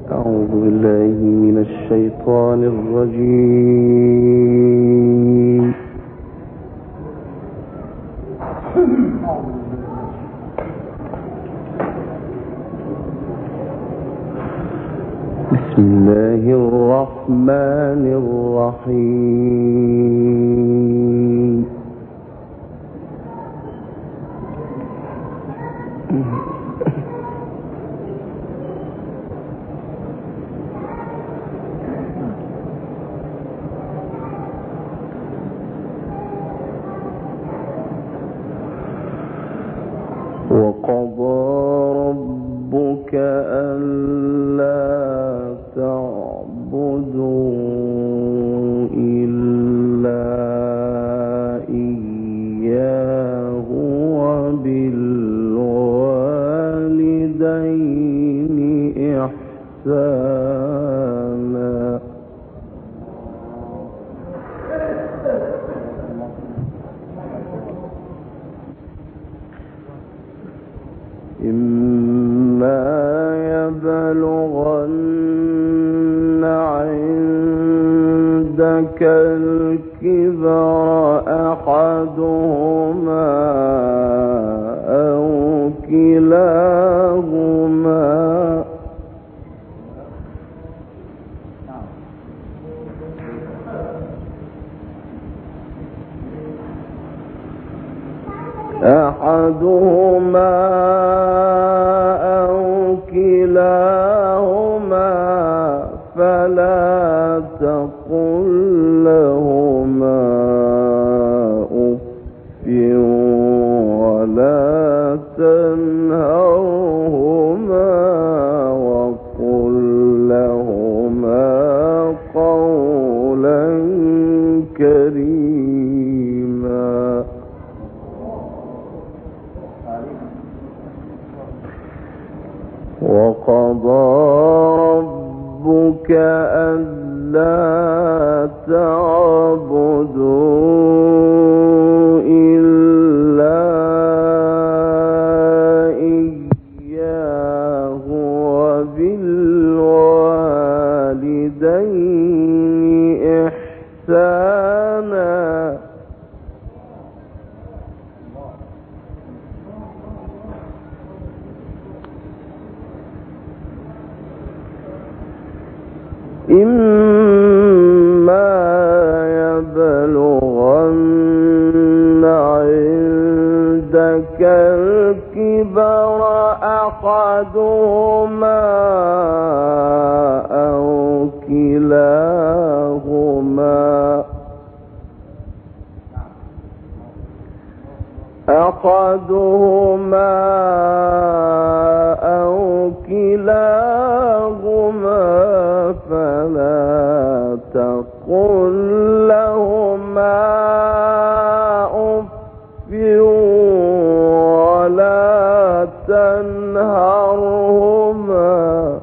أعوذ بالله من الشيطان الرجيم. بسم الله الرحمن الرحيم. وقضى ربك ألا تعبدوا إلا إياه وبالوالدين إحسانا. إما يبلغن عندك الكبر أحدهما أو كلاهما فلا تقل لهما أف ولا تنهرهما وقل لهما قولا كريما. وقضى ربك ألا تعبدوا إلا إياه وبالوالدين إحسانا. إما يبلغن عندك الكبر أحدهما أو كلاهما فلا تقل لهما أف ولا تنهرهما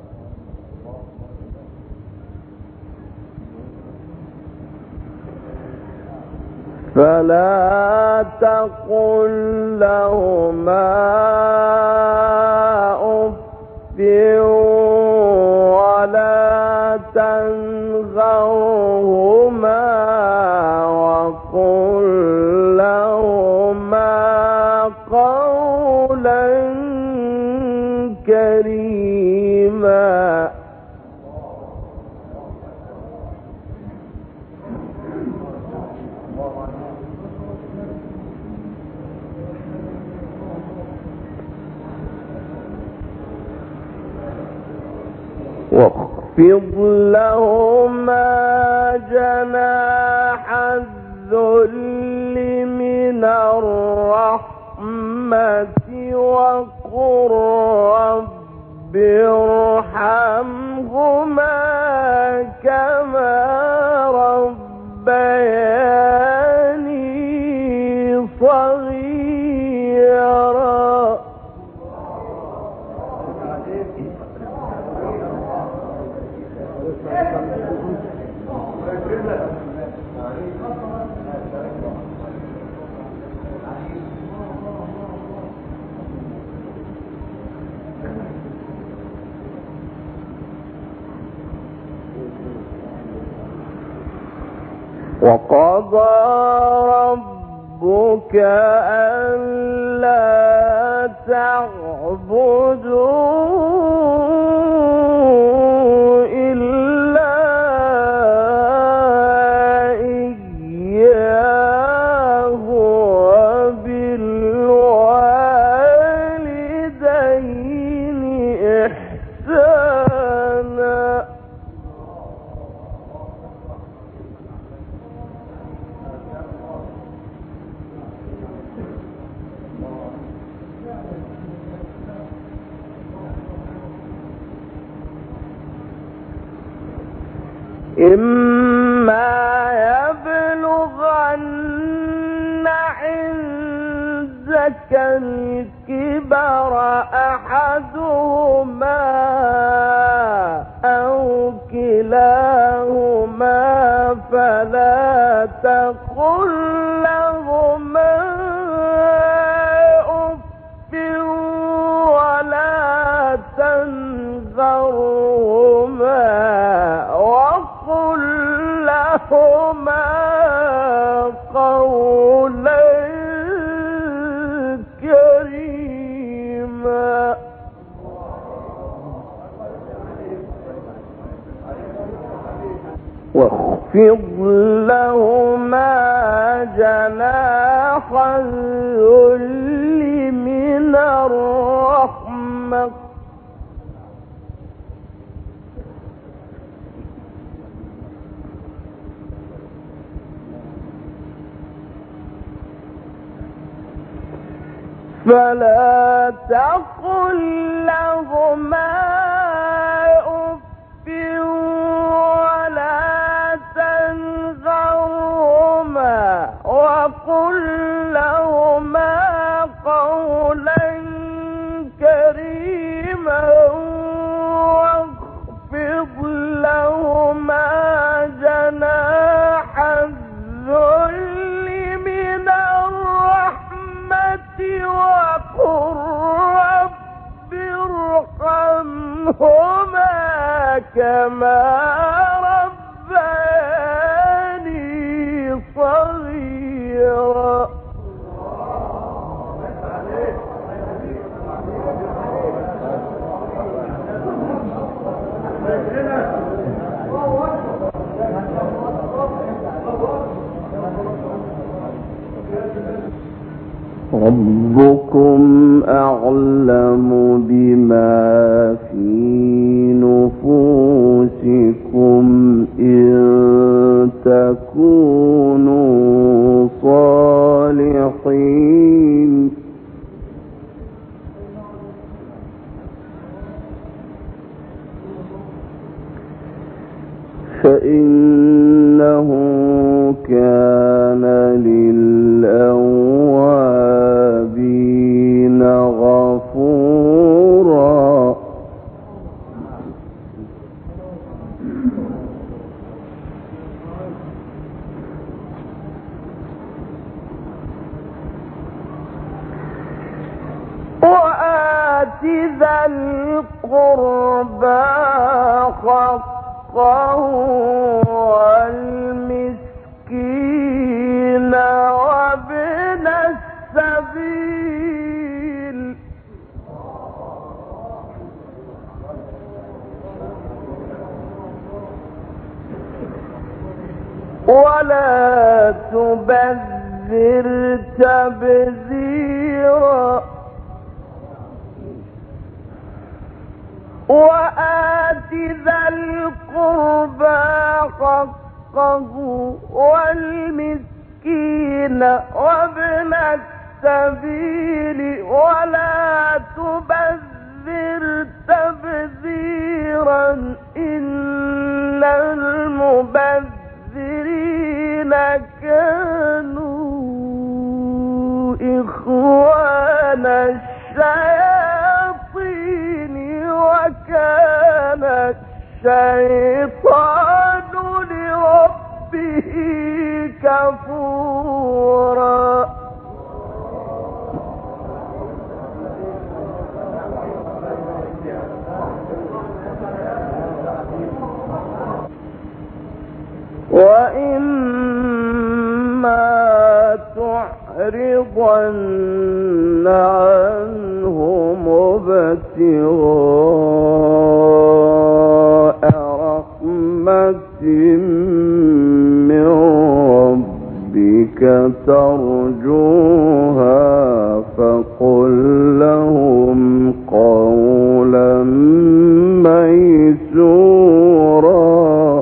وقل لهما قولا كريما. واخفض لهما جناح الذل من الرحمة وقل رب ارحمهما كما ربياني صغيرا. وقضى ربك ألا تعبدوا إلا إياه وبالوالدين إحسانا. إما يبلغن عندك الكبر أحدهما أو كلاهما فلا تقل لهما أف ولا تنهرهما وقل لهما قولا كريما. واخفض لهما جناح الذل من الرحمة فلا تقل لهما أف ولا تنهرهما وقل لهما قولا كريما واخفض لهما جناح الذل من الرحمة وقل رب ارحمهما كما ربياني صغيرا. ربكم أعلم بما في نفوسكم إن تكونوا صالحين فإنه كان للأوابين غفورا. وآت ذا القربى حقه والمسكين وابن السبيل ولا تبذر تبذيرا. وآت ذا القربى حقه والمسكين وابن السبيل ولا تبذر تبذيرا إن المبذرين كانوا إخوان الشياطين وكان الشيطان لربه كفورا. وإما تعرضن عنهم ابتغاء رحمة من ربك ترجوها فقل لهم قولا ميسورا.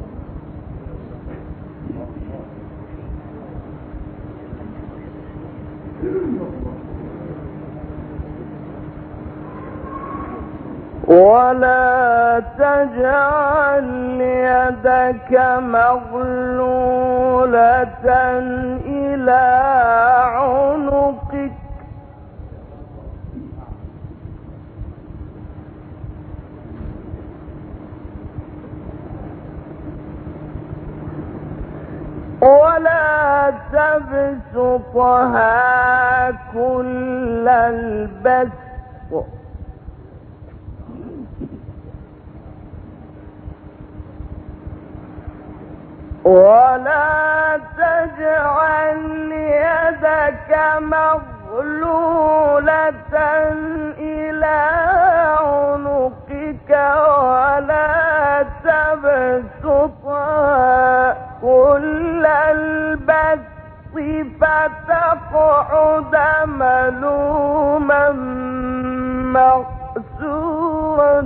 ولا تجعل يدك مغلولة إلى عنقك ولا تبسطها كل البسط ولا تجعل يدك مغلولة إلى عنقك ولا تبسطها كل البسط فتقعد ملوما مقسورا.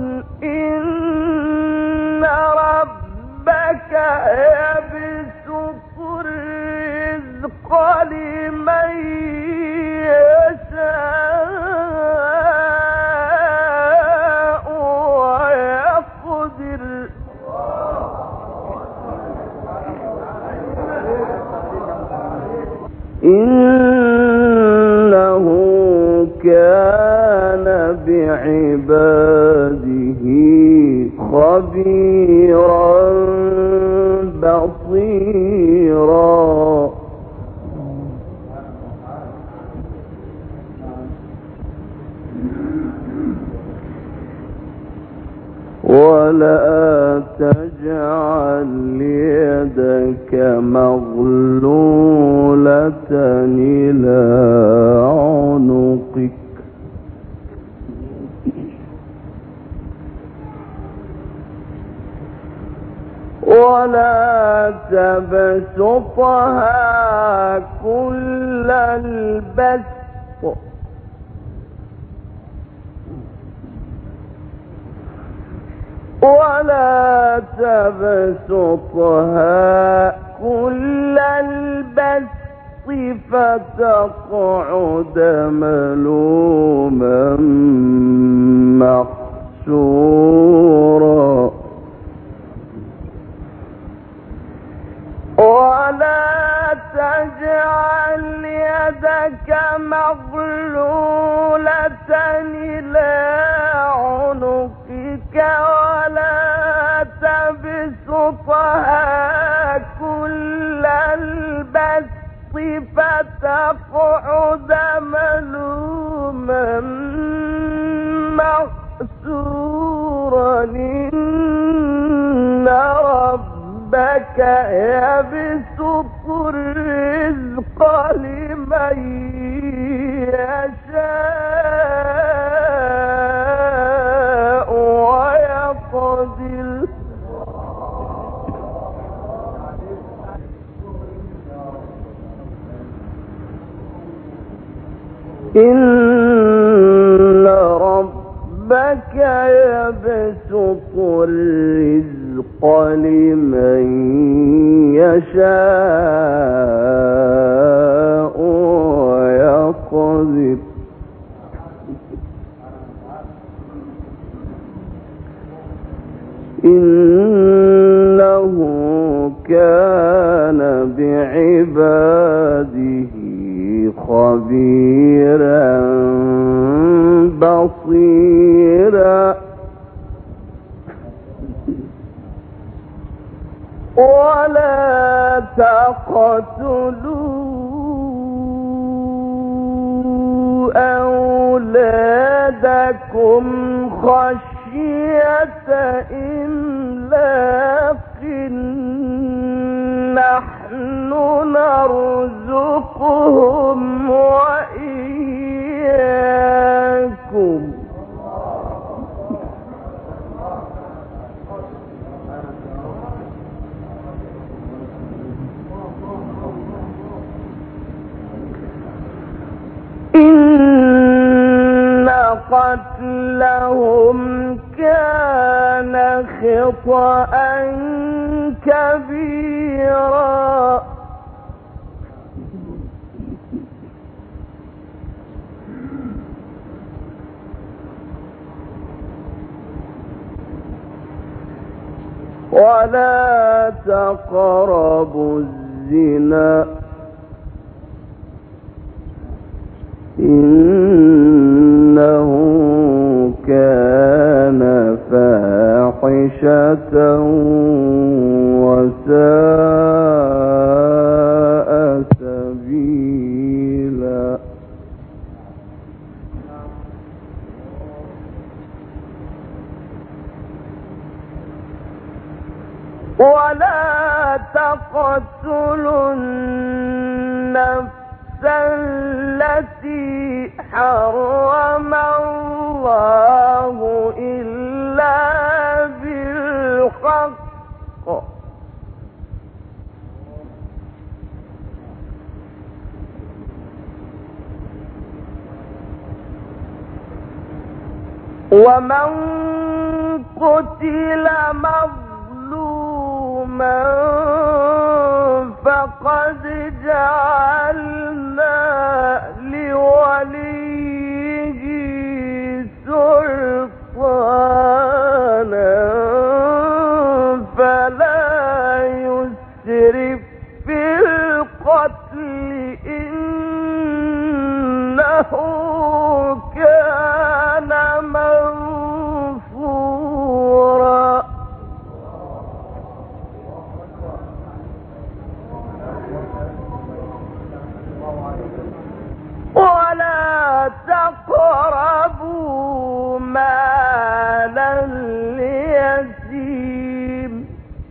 إن ربك يبسط الرزق لمن يشاء ويقدر إنه كان بعباده خبيرا بصيرا. ولا تجعل يدك مغلولة إلى عنقك ولا تبسطها كل البسط ولا تبسطها كل البسط فتقعد ملوما محسورا. ولا تجعل يدك مغلولة إلى عنقك ولا تبسطها كل البسط فتقعد ملوما محسورا. إن ربك يبسط الرزق لمن يشاء ويقدر إن ربك يبسط الرزق لمن يشاء ويقدر إنه كان بعباده خبيرا بصيرا. ولا تقتلوا أولادكم خشية إملاق نحن نرزقهم يرزقهم وإياكم إن قتلهم كان خطأ كبيرا ولا تقربوا الزنا إنه كان فاحشة وساء سبيلا ولا تقتلوا النفس التي حرم الله إلا بالحق ومن قتل مظلوما فقد جعلنا لوليه سلطانا فلا يسرف في القتل إنه كان منصورا ولا تقربوا مال اليتيم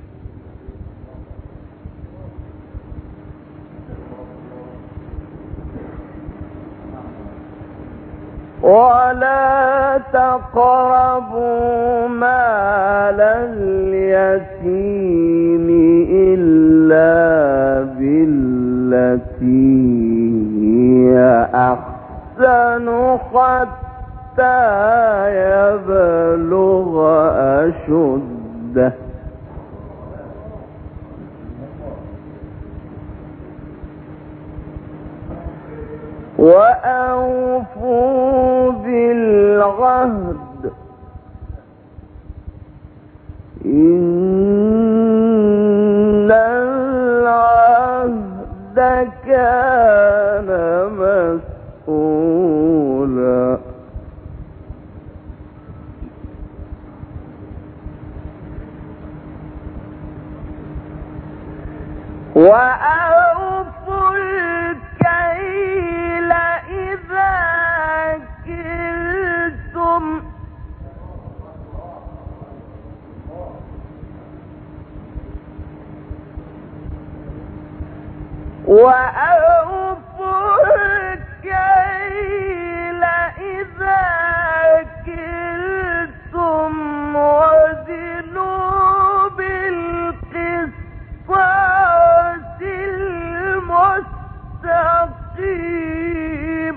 ولا تقربوا مال اليتيم إلا بالتي هي أحسن حتى يبلغ أشده وأوفوا بالعهد إن العهد كان مسؤولا وأوفوا الكيل إذا كلتم وأوفوا الكيل إذا كلتم وزنوا بالقسطاس المستقيم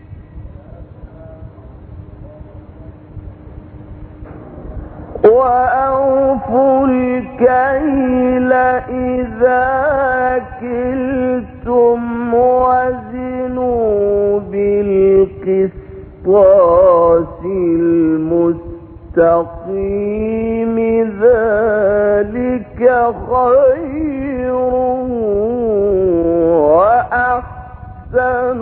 وأوفوا الكيل إذا كلتم وزنوا بالقسطاس المستقيم ذلك خير وأحسن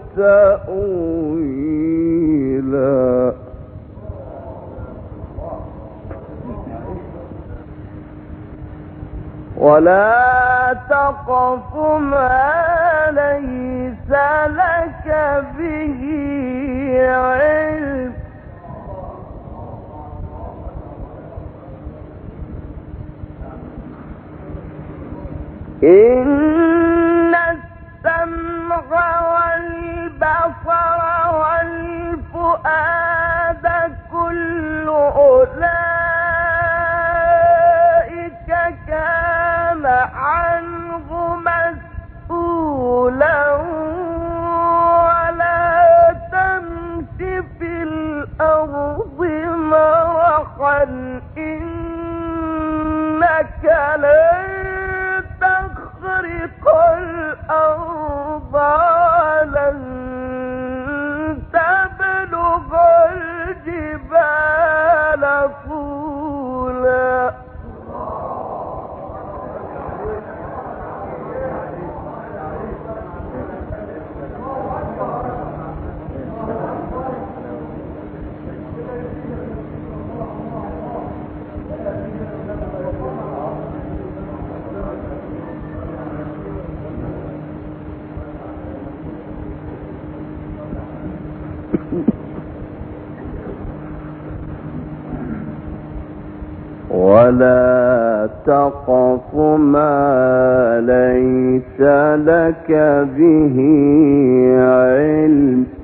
تأويلا ولا تقف ما ليس لك به علم إن السمع إنك لن تخرق الأرض ولن تبلغ الجبال طولا. ولا تقف ما ليس لك به علم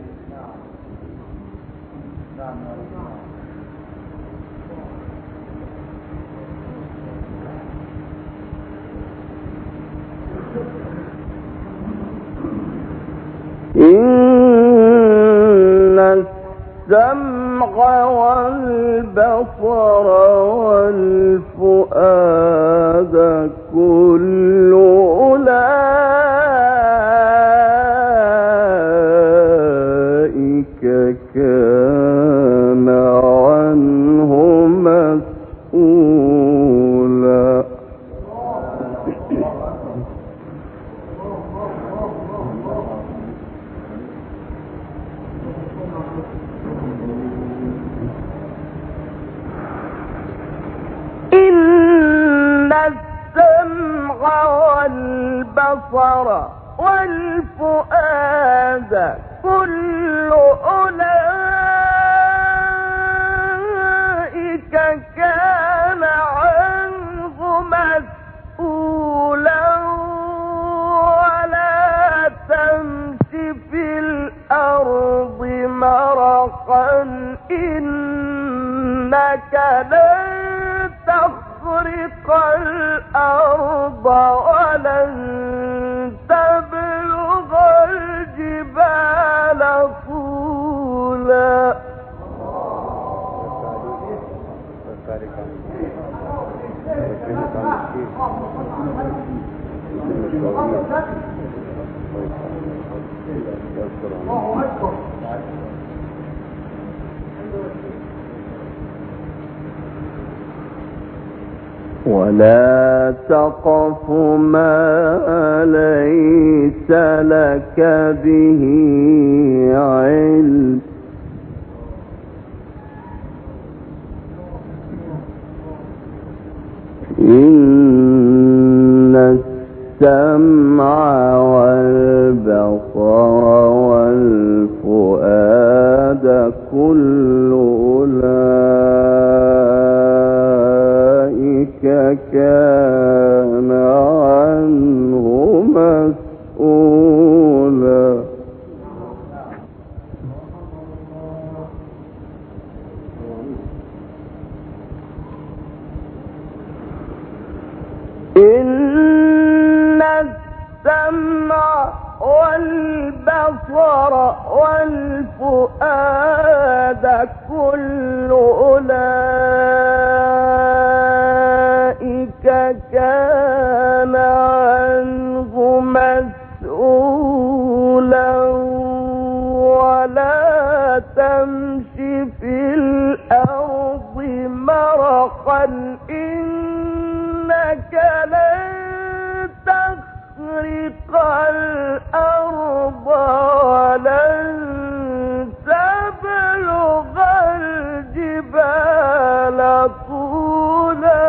إن السمع والبصر والفؤاد كل أولئك كان عنه مسؤولا. إن السمع والبصر والفؤاد كل أولئك كان عنه مسؤولا. ولا تمش في الأرض مرحا إنك لن تخرق الأرض ولن تبلغ الجبال طولا. ولا تقف ما ليس لك به علم إن السمع والبصر والفؤاد كل أولئك كان عنه مسؤولا. إن السمع والبصر والفؤاد كل أولئك كان عنه مسؤولا. ولا تمش في الأرض مرحا إنك لن تخرق الأرض ولن تبلغ الجبال طولا.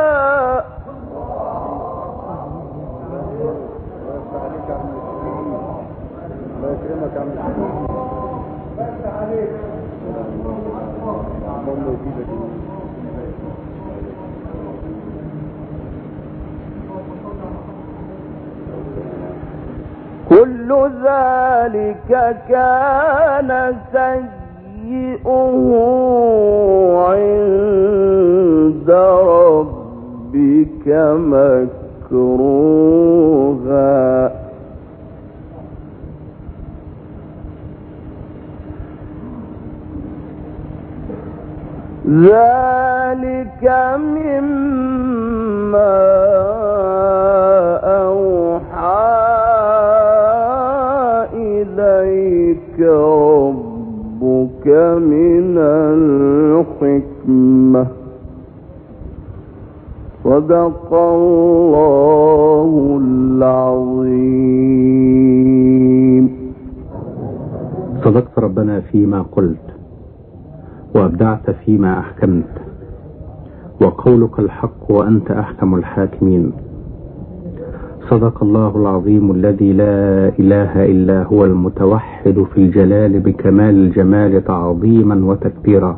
كل ذلك كان سيئه عند ربك مكروها. ذلك ذلك مما أوحى إليك ربك من الحكمة. صدق الله العظيم. صدقت ربنا فيما قلت، وأبدعت فيما أحكمت، وقولك الحق وأنت أحكم الحاكمين. صدق الله العظيم الذي لا إله إلا هو المتوحد في الجلال بكمال الجمال تعظيما وتكبيرا،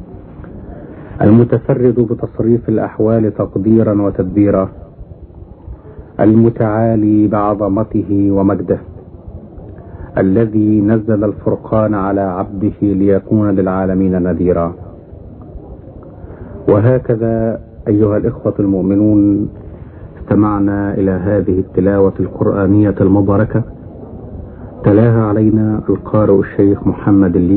المتفرد بتصريف الأحوال تقديرا وتدبيرا، المتعالي بعظمته ومجده، الذي نزل الفرقان على عبده ليكون للعالمين نذيرا. وهكذا أيها الإخوة المؤمنون، استمعنا إلى هذه التلاوة القرآنية المباركة، تلاها علينا القارئ الشيخ محمد الليثي